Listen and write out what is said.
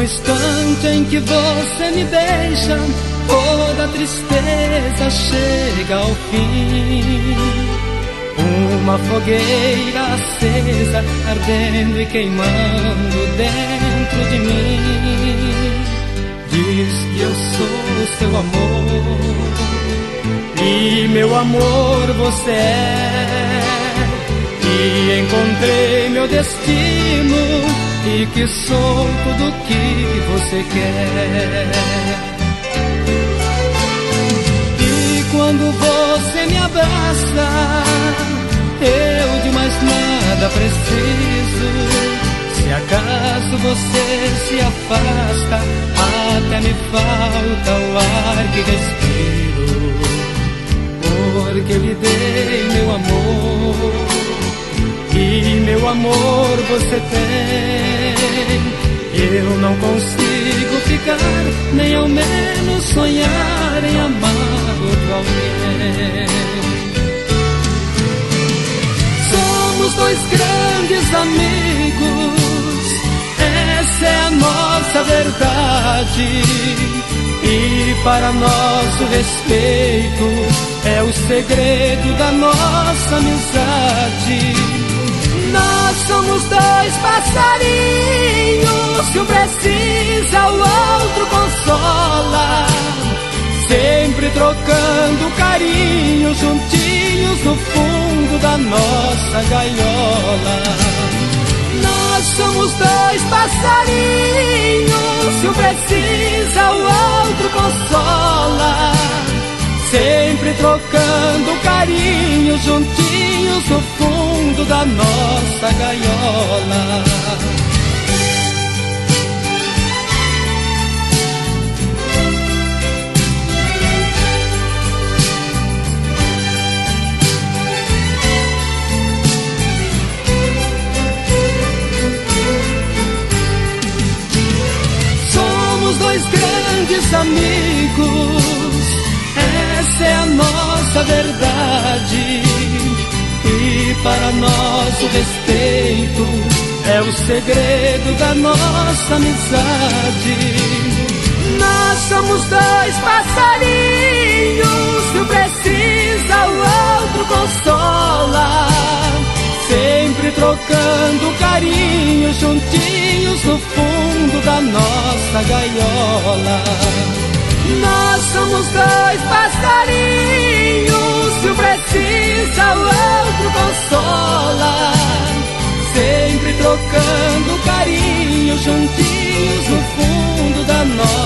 No instante em que você me beija, toda tristeza chega ao fim. Uma fogueira acesa, ardendo e queimando dentro de mim. Diz que eu sou seu amor, e meu amor você é. E encontrei meu destino, e que sou tudo que você quer. E quando você me abraça, eu de mais nada preciso. Se acaso você se afasta, até me falta o ar que respiro. Porque lhe dei meu amor, e meu amor você tem. Eu não consigo ficar, nem ao menos sonhar em amar outro alguém. Somos dois grandes amigos, essa é a nossa verdade. E para nosso respeito é o segredo da nossa amizade. Nós somos dois passarinhos, se um precisa o outro consola, sempre trocando carinho, juntinhos no fundo da nossa gaiola. Nós somos dois passarinhos, se um precisa o outro consola, sempre trocando carinho, juntinhos no fundo da nossa gaiola. Somos dois grandes amigos, essa é a nossa verdade. E para nosso respeito é o segredo da nossa amizade. Nós somos dois passarinhos, se um precisa o outro consola, sempre trocando carinho, juntinhos no fundo da nossa gaiola. Nós somos dois passarinhos, se um precisa o outro consola, sempre trocando carinho, juntinhos no fundo da nossa